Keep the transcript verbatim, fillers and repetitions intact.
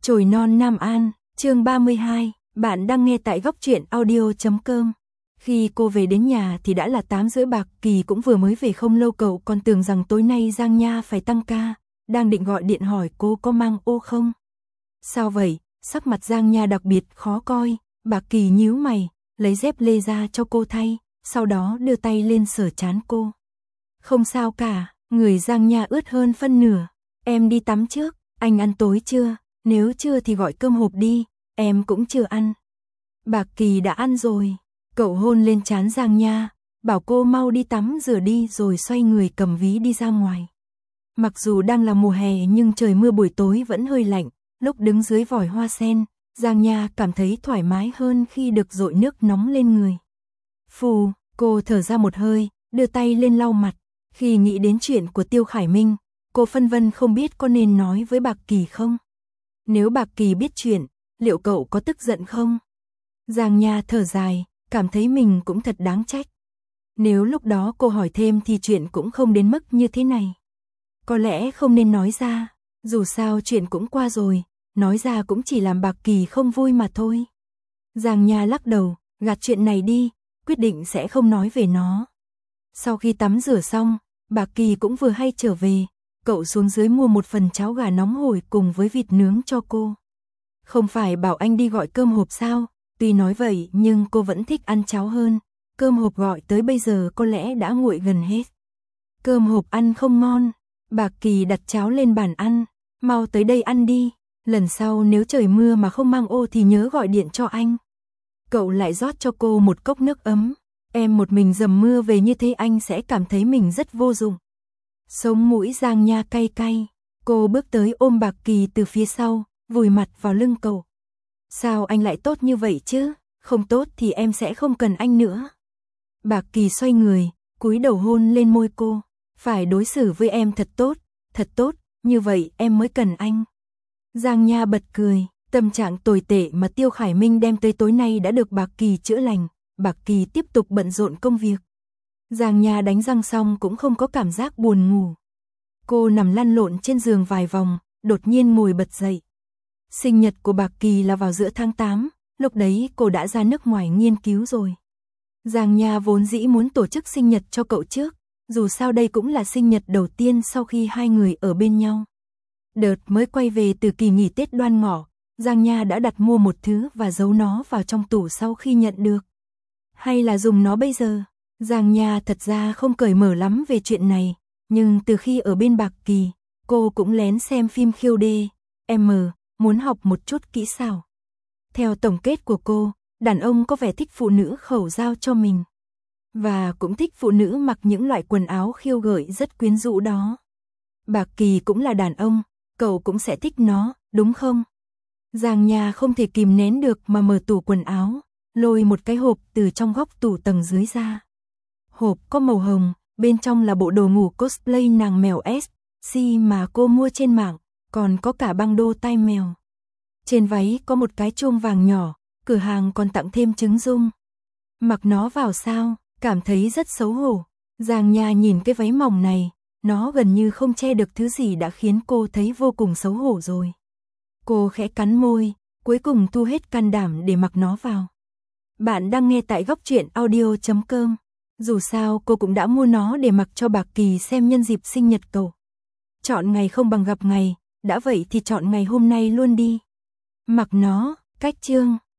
Chồi non Nam An, chương ba mươi hai, bạn đang nghe tại góc truyện audio chấm com. Khi cô về đến nhà thì đã là tám rưỡi, Bạc Kỳ cũng vừa mới về không lâu, cậu còn tưởng rằng tối nay Giang Nha phải tăng ca, đang định gọi điện hỏi cô có mang ô không. Sao vậy? Sắc mặt Giang Nha đặc biệt khó coi, Bạc Kỳ nhíu mày, lấy dép lê ra cho cô thay, sau đó đưa tay lên sờ trán cô. Không sao cả, người Giang Nha ướt hơn phân nửa, em đi tắm trước, anh ăn tối chưa? Nếu chưa thì gọi cơm hộp đi, em cũng chưa ăn. Bạc Kỳ đã ăn rồi, cậu hôn lên trán Giang Nha, bảo cô mau đi tắm rửa đi rồi xoay người cầm ví đi ra ngoài. Mặc dù đang là mùa hè nhưng trời mưa, buổi tối vẫn hơi lạnh, lúc đứng dưới vòi hoa sen, Giang Nha cảm thấy thoải mái hơn khi được dội nước nóng lên người. Phù, cô thở ra một hơi, đưa tay lên lau mặt, khi nghĩ đến chuyện của Tiêu Khải Minh, cô phân vân không biết có nên nói với Bạc Kỳ không. Nếu Bạc Kỳ biết chuyện, liệu cậu có tức giận không? Giang Nha thở dài, cảm thấy mình cũng thật đáng trách. Nếu lúc đó cô hỏi thêm thì chuyện cũng không đến mức như thế này. Có lẽ không nên nói ra, dù sao chuyện cũng qua rồi, nói ra cũng chỉ làm Bạc Kỳ không vui mà thôi. Giang Nha lắc đầu, gạt chuyện này đi, quyết định sẽ không nói về nó. Sau khi tắm rửa xong, Bạc Kỳ cũng vừa hay trở về, cậu xuống dưới mua một phần cháo gà nóng hổi cùng với vịt nướng cho cô. Không phải bảo anh đi gọi cơm hộp sao? Tuy nói vậy nhưng cô vẫn thích ăn cháo hơn, cơm hộp gọi tới bây giờ có lẽ đã nguội gần hết. Cơm hộp ăn không ngon, Bạc Kỳ đặt cháo lên bàn ăn, mau tới đây ăn đi, lần sau nếu trời mưa mà không mang ô thì nhớ gọi điện cho anh. Cậu lại rót cho cô một cốc nước ấm, em một mình dầm mưa về như thế anh sẽ cảm thấy mình rất vô dụng. Sống mũi Giang Nha cay cay, cô bước tới ôm Bạc Kỳ từ phía sau, vùi mặt vào lưng cậu. Sao anh lại tốt như vậy chứ, không tốt thì em sẽ không cần anh nữa. Bạc Kỳ xoay người, cúi đầu hôn lên môi cô, phải đối xử với em thật tốt, thật tốt, như vậy em mới cần anh. Giang Nha bật cười, tâm trạng tồi tệ mà Tiêu Khải Minh đem tới tối nay đã được Bạc Kỳ chữa lành, Bạc Kỳ tiếp tục bận rộn công việc. Giang Nha đánh răng xong cũng không có cảm giác buồn ngủ. Cô nằm lăn lộn trên giường vài vòng, đột nhiên ngồi bật dậy. Sinh nhật của Bạc Kỳ là vào giữa tháng tám, lúc đấy cô đã ra nước ngoài nghiên cứu rồi. Giang Nha vốn dĩ muốn tổ chức sinh nhật cho cậu trước, dù sao đây cũng là sinh nhật đầu tiên sau khi hai người ở bên nhau. Đợt mới quay về từ kỳ nghỉ Tết Đoan Ngọ, Giang Nha đã đặt mua một thứ và giấu nó vào trong tủ sau khi nhận được. Hay là dùng nó bây giờ? Giang Nha thật ra không cởi mở lắm về chuyện này, nhưng từ khi ở bên Bạc Kỳ, cô cũng lén xem phim khiêu đê, em muốn học một chút kỹ xảo. Theo tổng kết của cô, đàn ông có vẻ thích phụ nữ khẩu giao cho mình. Và cũng thích phụ nữ mặc những loại quần áo khiêu gợi rất quyến rũ đó. Bạc Kỳ cũng là đàn ông, cậu cũng sẽ thích nó, đúng không? Giang Nha không thể kìm nén được mà mở tủ quần áo, lôi một cái hộp từ trong góc tủ tầng dưới ra. Hộp có màu hồng, bên trong là bộ đồ ngủ cosplay nàng mèo ét xê mà cô mua trên mạng, còn có cả băng đô tai mèo. Trên váy có một cái chuông vàng nhỏ, cửa hàng còn tặng thêm trứng dung. Mặc nó vào sao, cảm thấy rất xấu hổ. Giang Nha nhìn cái váy mỏng này, nó gần như không che được thứ gì đã khiến cô thấy vô cùng xấu hổ rồi. Cô khẽ cắn môi, cuối cùng thu hết can đảm để mặc nó vào. Bạn đang nghe tại góc truyện audio chấm com. Dù sao cô cũng đã mua nó để mặc cho Bạc Kỳ xem nhân dịp sinh nhật cậu. Chọn ngày không bằng gặp ngày, đã vậy thì chọn ngày hôm nay luôn đi. Mặc nó, cách chương.